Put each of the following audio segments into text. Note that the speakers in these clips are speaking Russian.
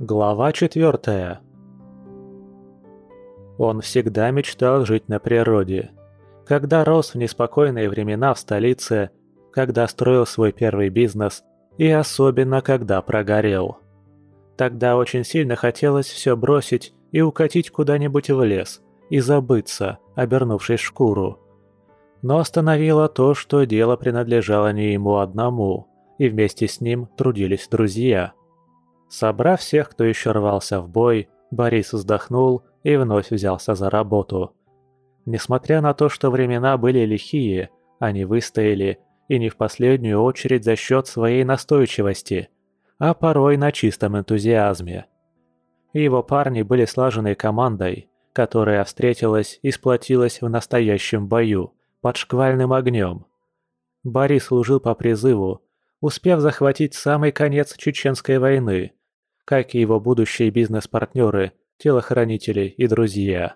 Глава 4. Он всегда мечтал жить на природе. Когда рос в неспокойные времена в столице, когда строил свой первый бизнес и особенно когда прогорел. Тогда очень сильно хотелось все бросить и укатить куда-нибудь в лес и забыться, обернувшись в шкуру. Но остановило то, что дело принадлежало не ему одному, и вместе с ним трудились друзья. Собрав всех, кто еще рвался в бой, Борис вздохнул и вновь взялся за работу. Несмотря на то, что времена были лихие, они выстояли, и не в последнюю очередь за счет своей настойчивости, а порой на чистом энтузиазме. Его парни были слаженной командой, которая встретилась и сплотилась в настоящем бою, под шквальным огнем. Борис служил по призыву, успев захватить самый конец Чеченской войны, как и его будущие бизнес-партнеры, телохранители и друзья.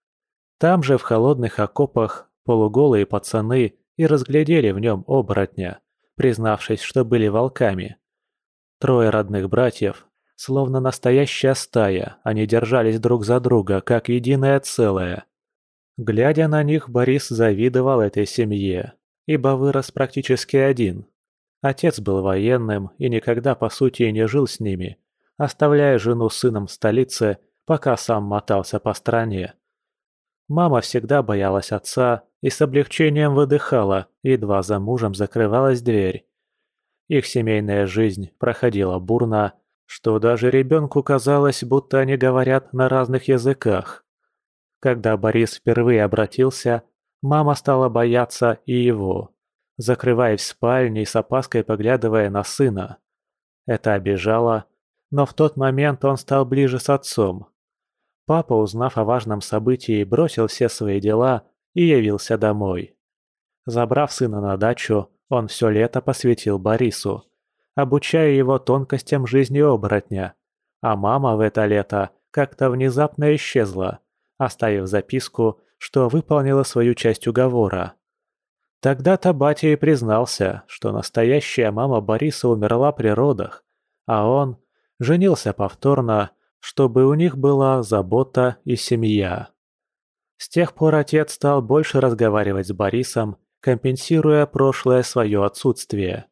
Там же в холодных окопах полуголые пацаны и разглядели в нем оборотня, признавшись, что были волками. Трое родных братьев, словно настоящая стая, они держались друг за друга, как единое целое. Глядя на них, Борис завидовал этой семье, ибо вырос практически один. Отец был военным и никогда по сути не жил с ними, оставляя жену с сыном в столице, пока сам мотался по стране. Мама всегда боялась отца и с облегчением выдыхала, едва за мужем закрывалась дверь. Их семейная жизнь проходила бурно, что даже ребенку казалось, будто они говорят на разных языках. Когда Борис впервые обратился, мама стала бояться и его, закрываясь в спальне и с опаской поглядывая на сына. Это обижало, но в тот момент он стал ближе с отцом. Папа, узнав о важном событии, бросил все свои дела и явился домой. Забрав сына на дачу, он все лето посвятил Борису, обучая его тонкостям жизни оборотня, а мама в это лето как-то внезапно исчезла, оставив записку, что выполнила свою часть уговора. Тогда-то батя и признался, что настоящая мама Бориса умерла при родах, а он женился повторно, чтобы у них была забота и семья. С тех пор отец стал больше разговаривать с Борисом, компенсируя прошлое свое отсутствие.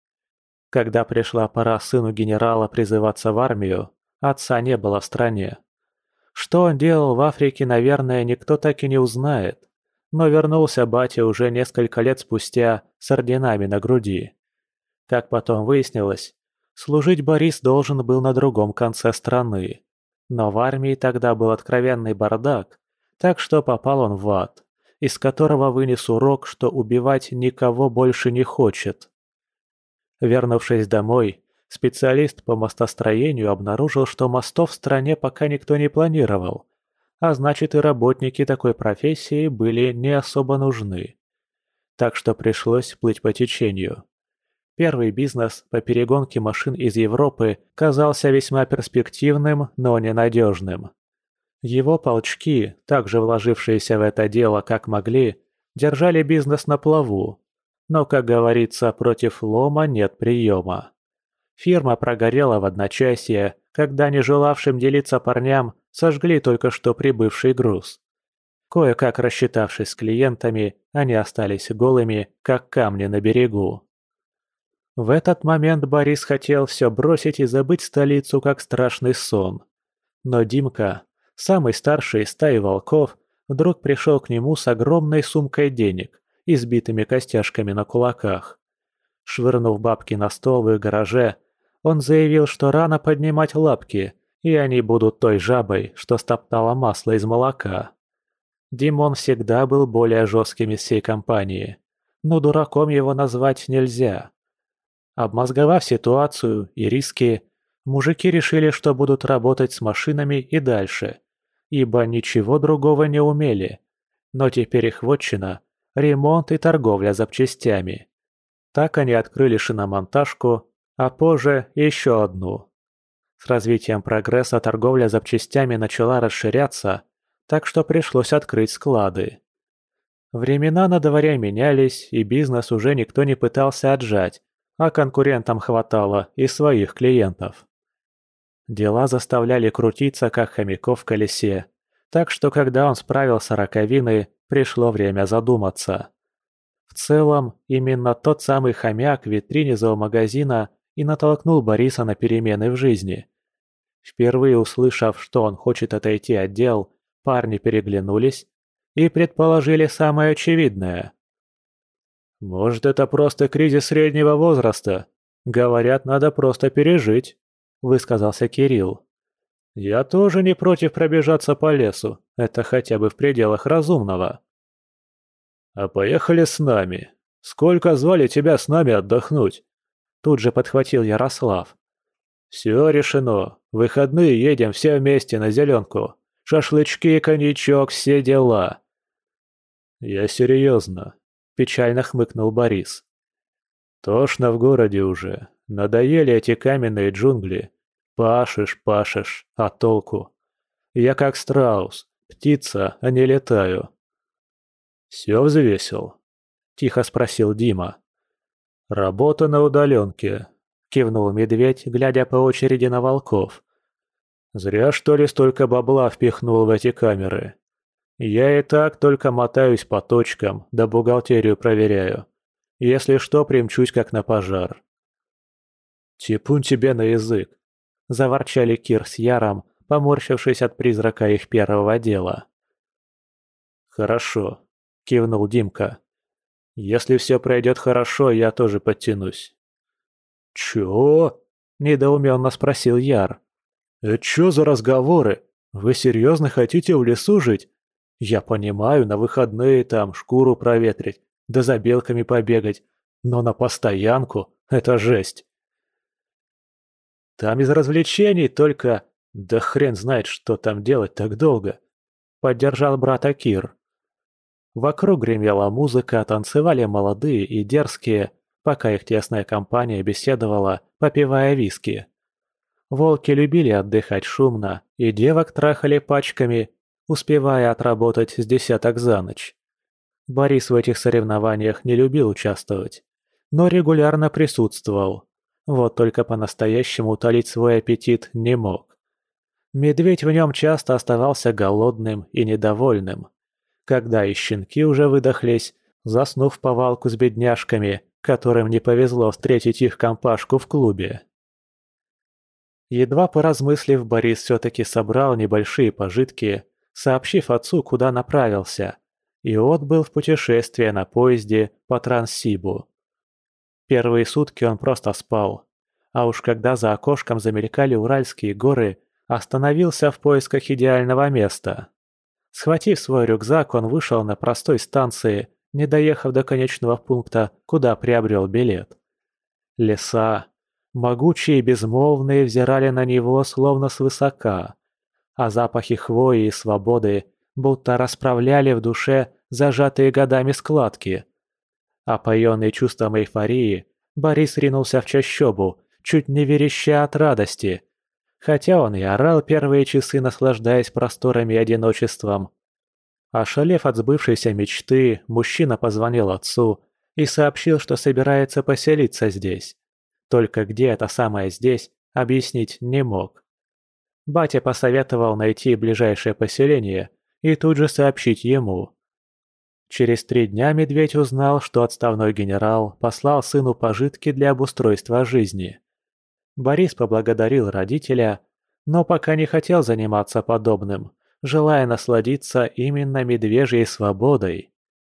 Когда пришла пора сыну генерала призываться в армию, отца не было в стране. Что он делал в Африке, наверное, никто так и не узнает. Но вернулся батя уже несколько лет спустя с орденами на груди. Как потом выяснилось, служить Борис должен был на другом конце страны. Но в армии тогда был откровенный бардак, так что попал он в ад, из которого вынес урок, что убивать никого больше не хочет. Вернувшись домой, специалист по мостостроению обнаружил, что мостов в стране пока никто не планировал, а значит и работники такой профессии были не особо нужны. Так что пришлось плыть по течению. Первый бизнес по перегонке машин из Европы казался весьма перспективным, но ненадежным. Его полчки, также вложившиеся в это дело как могли, держали бизнес на плаву. Но, как говорится, против лома нет приема. Фирма прогорела в одночасье, когда не желавшим делиться парням сожгли только что прибывший груз. Кое-как рассчитавшись с клиентами, они остались голыми, как камни на берегу. В этот момент Борис хотел все бросить и забыть столицу, как страшный сон. Но Димка, самый старший из стаи волков, вдруг пришел к нему с огромной сумкой денег и сбитыми костяшками на кулаках. Швырнув бабки на стол в их гараже, он заявил, что рано поднимать лапки, и они будут той жабой, что стоптала масло из молока. Димон всегда был более жестким из всей компании, но дураком его назвать нельзя. Обмозговав ситуацию и риски, мужики решили, что будут работать с машинами и дальше, ибо ничего другого не умели. Но теперь их вотчина – ремонт и торговля запчастями. Так они открыли шиномонтажку, а позже еще одну. С развитием прогресса торговля запчастями начала расширяться, так что пришлось открыть склады. Времена на дворе менялись, и бизнес уже никто не пытался отжать, а конкурентам хватало и своих клиентов. Дела заставляли крутиться, как хомяков в колесе, так что когда он справился с раковиной, пришло время задуматься. В целом, именно тот самый хомяк в витрине зоомагазина и натолкнул Бориса на перемены в жизни. Впервые услышав, что он хочет отойти от дел, парни переглянулись и предположили самое очевидное. «Может, это просто кризис среднего возраста? Говорят, надо просто пережить», — высказался Кирилл. «Я тоже не против пробежаться по лесу, это хотя бы в пределах разумного». «А поехали с нами. Сколько звали тебя с нами отдохнуть?» Тут же подхватил Ярослав. «Все решено. В выходные едем все вместе на зеленку. Шашлычки, коньячок, все дела». «Я серьезно», – печально хмыкнул Борис. «Тошно в городе уже. Надоели эти каменные джунгли. Пашешь, а толку? Я как страус, птица, а не летаю». «Все взвесил?» – тихо спросил Дима. «Работа на удаленке», – кивнул медведь, глядя по очереди на волков. «Зря, что ли, столько бабла впихнул в эти камеры. Я и так только мотаюсь по точкам, да бухгалтерию проверяю. Если что, примчусь как на пожар». «Типун тебе на язык», – заворчали Кир с Яром, поморщившись от призрака их первого дела. «Хорошо», – кивнул Димка. «Если все пройдет хорошо, я тоже подтянусь». «Чё?» – недоуменно спросил Яр. «Это чё за разговоры? Вы серьезно хотите в лесу жить? Я понимаю, на выходные там шкуру проветрить, да за белками побегать, но на постоянку – это жесть». «Там из развлечений только... Да хрен знает, что там делать так долго», – поддержал брата Кир. Вокруг гремела музыка, танцевали молодые и дерзкие, пока их тесная компания беседовала, попивая виски. Волки любили отдыхать шумно, и девок трахали пачками, успевая отработать с десяток за ночь. Борис в этих соревнованиях не любил участвовать, но регулярно присутствовал. Вот только по-настоящему утолить свой аппетит не мог. Медведь в нем часто оставался голодным и недовольным. Когда и щенки уже выдохлись, заснув в повалку с бедняжками, которым не повезло встретить их компашку в клубе. Едва поразмыслив, Борис все-таки собрал небольшие пожитки, сообщив отцу, куда направился, и отбыл в путешествие на поезде по Транссибу. Первые сутки он просто спал, а уж когда за окошком замелькали Уральские горы, остановился в поисках идеального места. Схватив свой рюкзак, он вышел на простой станции, не доехав до конечного пункта, куда приобрел билет. Леса, могучие и безмолвные, взирали на него словно свысока, а запахи хвои и свободы будто расправляли в душе зажатые годами складки. Опоенный чувством эйфории, Борис ринулся в чащобу, чуть не вереща от радости. Хотя он и орал первые часы, наслаждаясь просторами и одиночеством. Ошалев от сбывшейся мечты, мужчина позвонил отцу и сообщил, что собирается поселиться здесь. Только где это самое «здесь» объяснить не мог. Батя посоветовал найти ближайшее поселение и тут же сообщить ему. Через 3 дня Медведь узнал, что отставной генерал послал сыну пожитки для обустройства жизни. Борис поблагодарил родителя, но пока не хотел заниматься подобным, желая насладиться именно медвежьей свободой.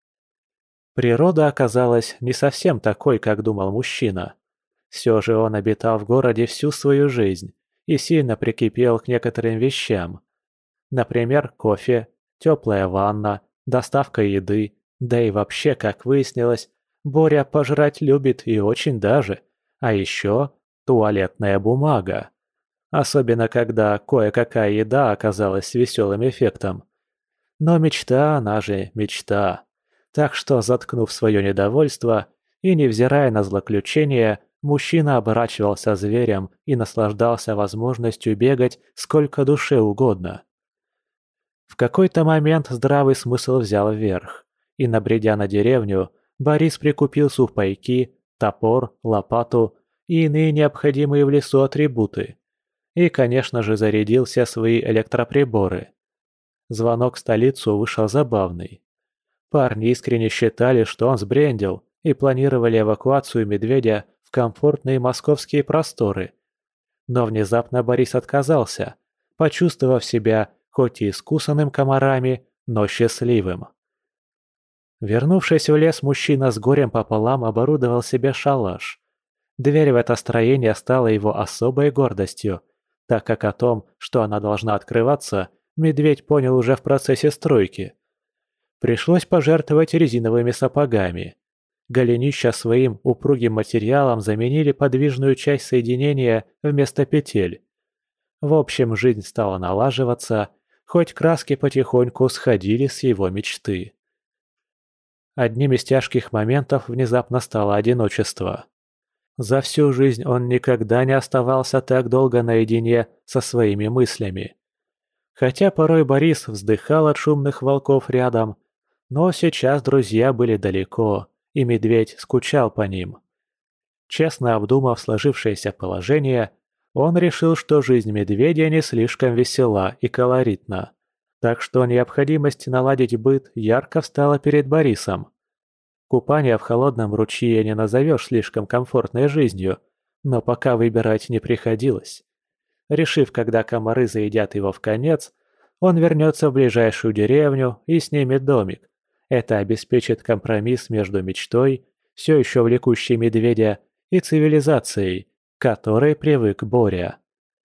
Природа оказалась не совсем такой, как думал мужчина. Все же он обитал в городе всю свою жизнь и сильно прикипел к некоторым вещам. Например, кофе, теплая ванна, доставка еды, да и вообще, как выяснилось, Боря пожрать любит и очень даже, а еще туалетная бумага. Особенно, когда кое-какая еда оказалась веселым эффектом. Но мечта, она же мечта. Так что, заткнув свое недовольство и невзирая на злоключения, мужчина оборачивался зверем и наслаждался возможностью бегать сколько душе угодно. В какой-то момент здравый смысл взял вверх, и, набредя на деревню, Борис прикупил сухпайки, топор, лопату и иные необходимые в лесу атрибуты. И, конечно же, зарядил все свои электроприборы. Звонок в столицу вышел забавный. Парни искренне считали, что он сбрендил, и планировали эвакуацию медведя в комфортные московские просторы. Но внезапно Борис отказался, почувствовав себя хоть и искусанным комарами, но счастливым. Вернувшись в лес, мужчина с горем пополам оборудовал себе шалаш. Дверь в это строение стала его особой гордостью, так как о том, что она должна открываться, медведь понял уже в процессе стройки. Пришлось пожертвовать резиновыми сапогами. Голенища своим упругим материалом заменили подвижную часть соединения вместо петель. В общем, жизнь стала налаживаться, хоть краски потихоньку сходили с его мечты. Одним из тяжких моментов внезапно стало одиночество. За всю жизнь он никогда не оставался так долго наедине со своими мыслями. Хотя порой Борис вздыхал от шумных волков рядом, но сейчас друзья были далеко, и медведь скучал по ним. Честно обдумав сложившееся положение, он решил, что жизнь медведя не слишком весела и колоритна, так что необходимость наладить быт ярко встала перед Борисом. Купание в холодном ручье не назовешь слишком комфортной жизнью, но пока выбирать не приходилось. Решив, когда комары заедят его в конец, он вернется в ближайшую деревню и снимет домик. Это обеспечит компромисс между мечтой, все еще влекущей медведя, и цивилизацией, к которой привык Боря.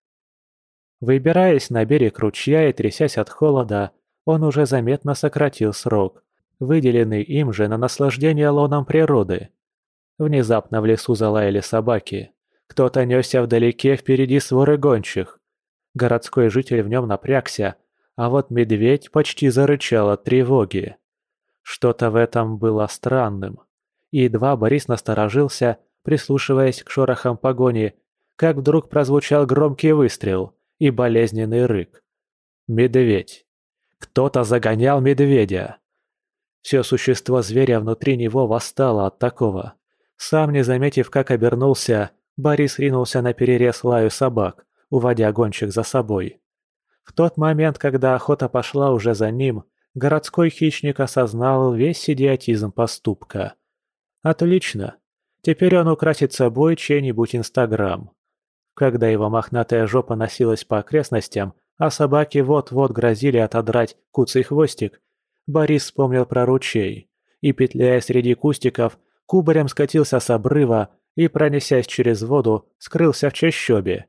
Выбираясь на берег ручья и трясясь от холода, он уже заметно сократил срок, выделенный им же на наслаждение лоном природы. Внезапно в лесу залаяли собаки. Кто-то несся вдалеке впереди своры гончих. Городской житель в нем напрягся, а вот медведь почти зарычал от тревоги. Что-то в этом было странным. И едва Борис насторожился, прислушиваясь к шорохам погони, как вдруг прозвучал громкий выстрел и болезненный рык. Медведь. Кто-то загонял медведя. Все существо зверя внутри него восстало от такого. Сам не заметив, как обернулся, Борис ринулся на перерез лаю собак, уводя гонщик за собой. В тот момент, когда охота пошла уже за ним, городской хищник осознал весь идиотизм поступка. Отлично. Теперь он украсит собой чей-нибудь Инстаграм. Когда его мохнатая жопа носилась по окрестностям, а собаки вот-вот грозили отодрать куцый хвостик, Борис вспомнил про ручей и, петляя среди кустиков, кубарем скатился с обрыва и, пронесясь через воду, скрылся в чащобе.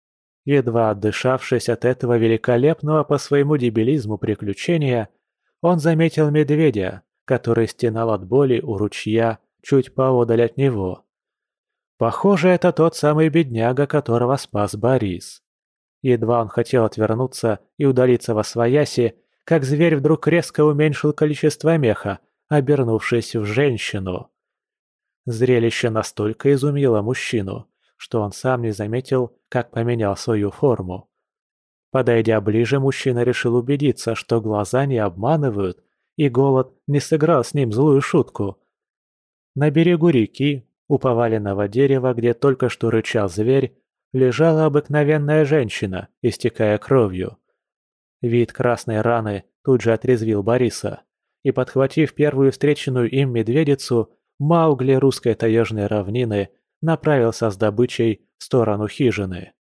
Едва отдышавшись от этого великолепного по своему дебилизму приключения, он заметил медведя, который стенал от боли у ручья чуть поодаль от него. Похоже, это тот самый бедняга, которого спас Борис. Едва он хотел отвернуться и удалиться восвояси, как зверь вдруг резко уменьшил количество меха, обернувшись в женщину. Зрелище настолько изумило мужчину, что он сам не заметил, как поменял свою форму. Подойдя ближе, мужчина решил убедиться, что глаза не обманывают, и голод не сыграл с ним злую шутку. На берегу реки, у поваленного дерева, где только что рычал зверь, лежала обыкновенная женщина, истекая кровью. Вид красной раны тут же отрезвил Бориса, и, подхватив первую встреченную им медведицу, Маугли русской таежной равнины направился с добычей в сторону хижины.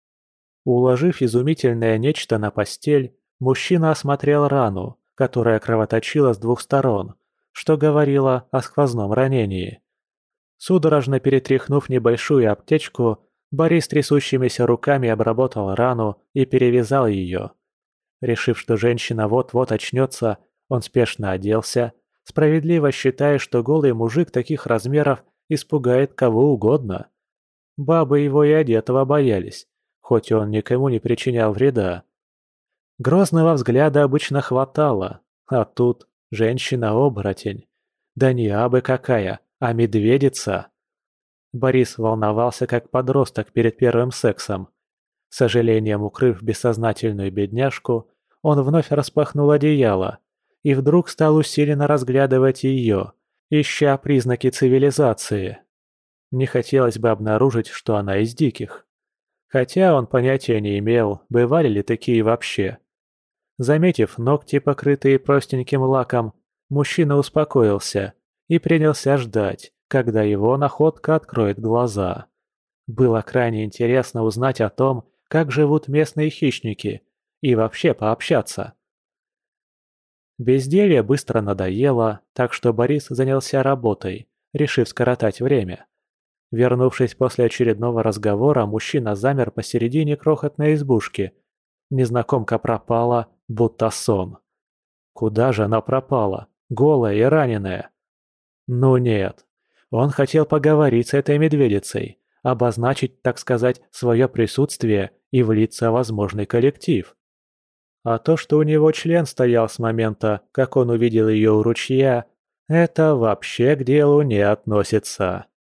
Уложив изумительное нечто на постель, мужчина осмотрел рану, которая кровоточила с двух сторон, что говорило о сквозном ранении. Судорожно перетряхнув небольшую аптечку, Борис трясущимися руками обработал рану и перевязал ее. Решив, что женщина вот-вот очнется, он спешно оделся, справедливо считая, что голый мужик таких размеров испугает кого угодно. Бабы его и одетого боялись, хоть он никому не причинял вреда. Грозного взгляда обычно хватало, а тут женщина-оборотень. Да не абы какая, а медведица. Борис волновался как подросток перед первым сексом. С сожалением укрыв бессознательную бедняжку, он вновь распахнул одеяло и вдруг стал усиленно разглядывать ее, ища признаки цивилизации. Не хотелось бы обнаружить, что она из диких. Хотя он понятия не имел, бывали ли такие вообще. Заметив ногти, покрытые простеньким лаком, мужчина успокоился и принялся ждать, когда его находка откроет глаза. Было крайне интересно узнать о том, как живут местные хищники, и вообще пообщаться. Безделье быстро надоело, так что Борис занялся работой, решив скоротать время. Вернувшись после очередного разговора, мужчина замер посередине крохотной избушки. Незнакомка пропала, будто сон. Куда же она пропала, голая и раненая? Ну нет. Он хотел поговорить с этой медведицей, обозначить, так сказать, свое присутствие и влиться в возможный коллектив. А то, что у него член стоял с момента, как он увидел ее у ручья, это вообще к делу не относится.